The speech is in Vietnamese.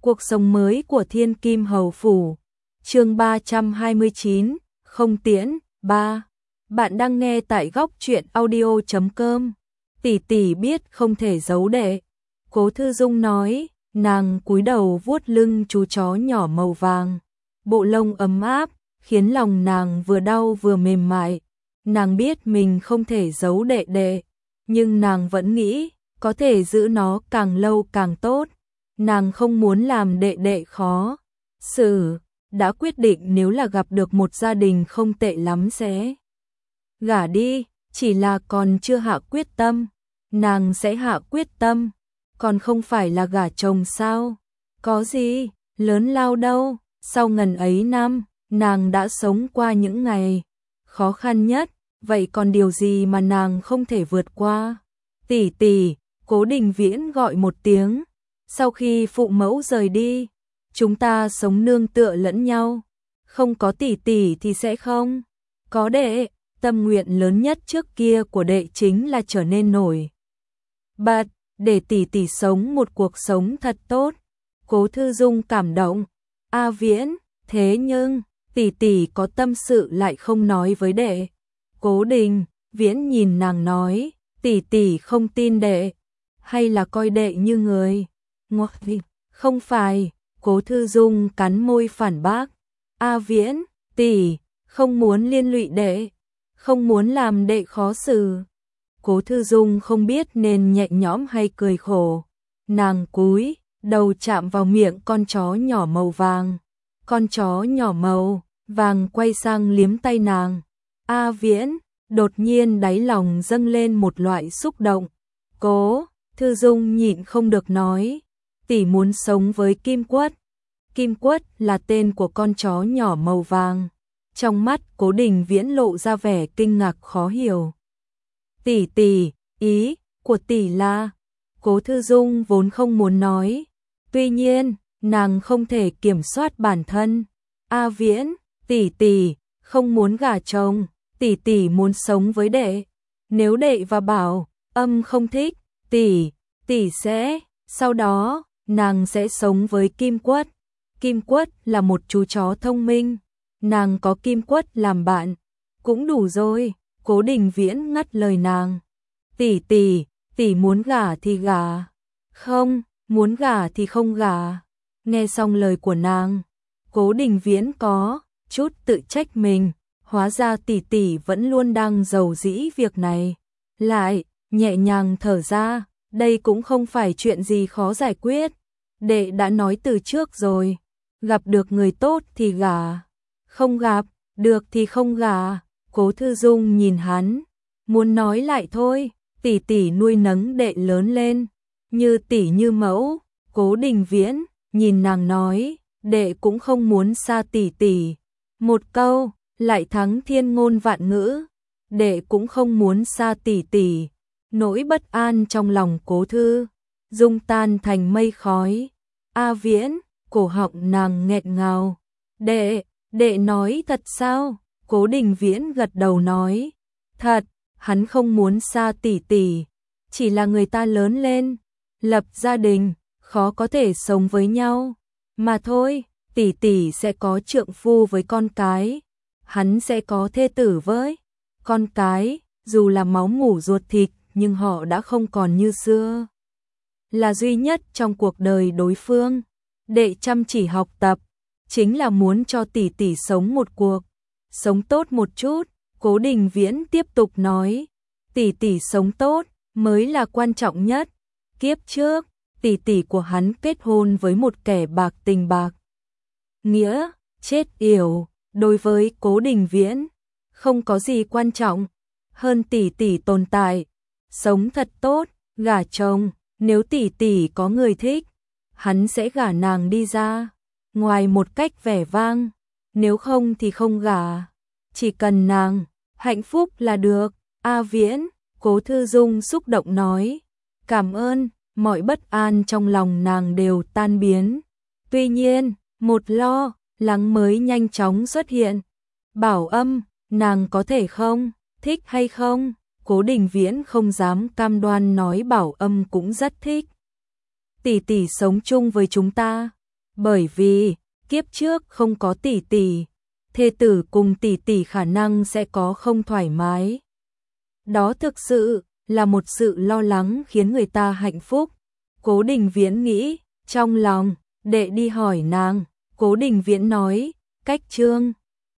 Cuộc sống mới của Thiên Kim Hầu Phủ. Chương 329, không tiễn, 3. Bạn đang nghe tại góc truyện audio.com. Tỷ tỷ biết không thể giấu đệ. Cố Thư Dung nói, nàng cúi đầu vuốt lưng chú chó nhỏ màu vàng. Bộ lông ấm áp, khiến lòng nàng vừa đau vừa mềm mại. Nàng biết mình không thể giấu đệ đệ, nhưng nàng vẫn nghĩ, có thể giữ nó càng lâu càng tốt. Nàng không muốn làm đệ đệ khó xử, đã quyết định nếu là gặp được một gia đình không tệ lắm sẽ gả đi, chỉ là còn chưa hạ quyết tâm. Nàng sẽ hạ quyết tâm, còn không phải là gả chồng sao? Có gì lớn lao đâu, sau ngần ấy năm, nàng đã sống qua những ngày khó khăn nhất, vậy còn điều gì mà nàng không thể vượt qua? Tỷ tỷ, Cố Đình Viễn gọi một tiếng. Sau khi phụ mẫu rời đi, chúng ta sống nương tựa lẫn nhau, không có tỷ tỷ thì sẽ không có đệ. Tâm nguyện lớn nhất trước kia của đệ chính là trở nên nổi bật, để tỷ tỷ sống một cuộc sống thật tốt. Cố Thư Dung cảm động. A Viễn, thế nhưng tỷ tỷ có tâm sự lại không nói với đệ. Cố Đình Viễn nhìn nàng nói, tỷ tỷ không tin đệ, hay là coi đệ như người ngốc? Không phải. Cố Thư Dung cắn môi phản bác. A Viễn, tỷ không muốn liên lụy đệ, không muốn làm đệ khó xử. Cố Thư Dung không biết nên nhẹ nhõm hay cười khổ. Nàng cúi đầu chạm vào miệng con chó nhỏ màu vàng. Con chó nhỏ màu vàng quay sang liếm tay nàng. A Viễn, đột nhiên đáy lòng dâng lên một loại xúc động. Cố Thư Dung nhịn không được nói, tỷ muốn sống với Kim Quất. Kim Quất là tên của con chó nhỏ màu vàng. Trong mắt Cố Đình Viễn lộ ra vẻ kinh ngạc khó hiểu. Tỷ tỷ, ý của tỷ là? Cố Thư Dung vốn không muốn nói, tuy nhiên nàng không thể kiểm soát bản thân. A Viễn, tỷ tỷ không muốn gả chồng, tỷ tỷ muốn sống với đệ. Nếu đệ và Bảo Âm không thích, tỷ sẽ, sau đó nàng sẽ sống với Kim Quất. Kim Quất là một chú chó thông minh, nàng có Kim Quất làm bạn cũng đủ rồi. Cố Đình Viễn ngắt lời nàng. Tỷ muốn gả thì gả, không muốn gả thì không gả. Nghe xong lời của nàng, Cố Đình Viễn có chút tự trách mình, hóa ra tỷ vẫn luôn đang giàu dĩ việc này. Lại nhẹ nhàng thở ra, đây cũng không phải chuyện gì khó giải quyết. Đệ đã nói từ trước rồi, gặp được người tốt thì gả, không gặp được thì không gả. Cố Thư Dung nhìn hắn, muốn nói lại thôi, tỷ nuôi nấng đệ lớn lên, như tỷ như mẫu. Cố Đình Viễn nhìn nàng nói, đệ cũng không muốn xa tỷ. Một câu lại thắng thiên ngôn vạn ngữ, đệ cũng không muốn xa tỷ. Nỗi bất an trong lòng Cố Thư Dung tan thành mây khói. A Viễn, cổ họng nàng nghẹn ngào. Đệ nói thật sao? Cố Đình Viễn gật đầu nói, thật, hắn không muốn xa tỷ, chỉ là người ta lớn lên, lập gia đình, khó có thể sống với nhau mà thôi. Tỷ sẽ có trượng phu với con cái, hắn sẽ có thê tử với con cái, dù là máu mủ ruột thịt nhưng họ đã không còn như xưa, là duy nhất trong cuộc đời đối phương. Đệ chăm chỉ học tập, chính là muốn cho tỷ sống một cuộc sống tốt một chút. Cố Đình Viễn tiếp tục nói, tỷ sống tốt mới là quan trọng nhất. Kiếp trước, tỷ của hắn kết hôn với một kẻ bạc tình bạc nghĩa, chết yểu. Đối với Cố Đình Viễn, không có gì quan trọng hơn tỷ tồn tại, sống thật tốt, gả chồng. Nếu tỷ có người thích, hắn sẽ gả nàng đi ra ngoài một cách vẻ vang, nếu không thì không gả. Chỉ cần nàng hạnh phúc là được. A Viễn, Cố Thư Dung xúc động nói, cảm ơn. Mọi bất an trong lòng nàng đều tan biến. Tuy nhiên, một lo lắng mới nhanh chóng xuất hiện. Bảo Âm, nàng có thể không thích hay không? Cố Đình Viễn không dám cam đoan nói Bảo Âm cũng rất thích. Tỷ sống chung với chúng ta. Bởi vì kiếp trước không có tỷ tỷ, thê tử cùng tỷ tỷ khả năng sẽ có không thoải mái. Đó thực sự là một sự lo lắng khiến người ta hạnh phúc. Cố Đình Viễn nghĩ trong lòng, đệ đi hỏi nàng. Cố Đình Viễn nói, cách Trương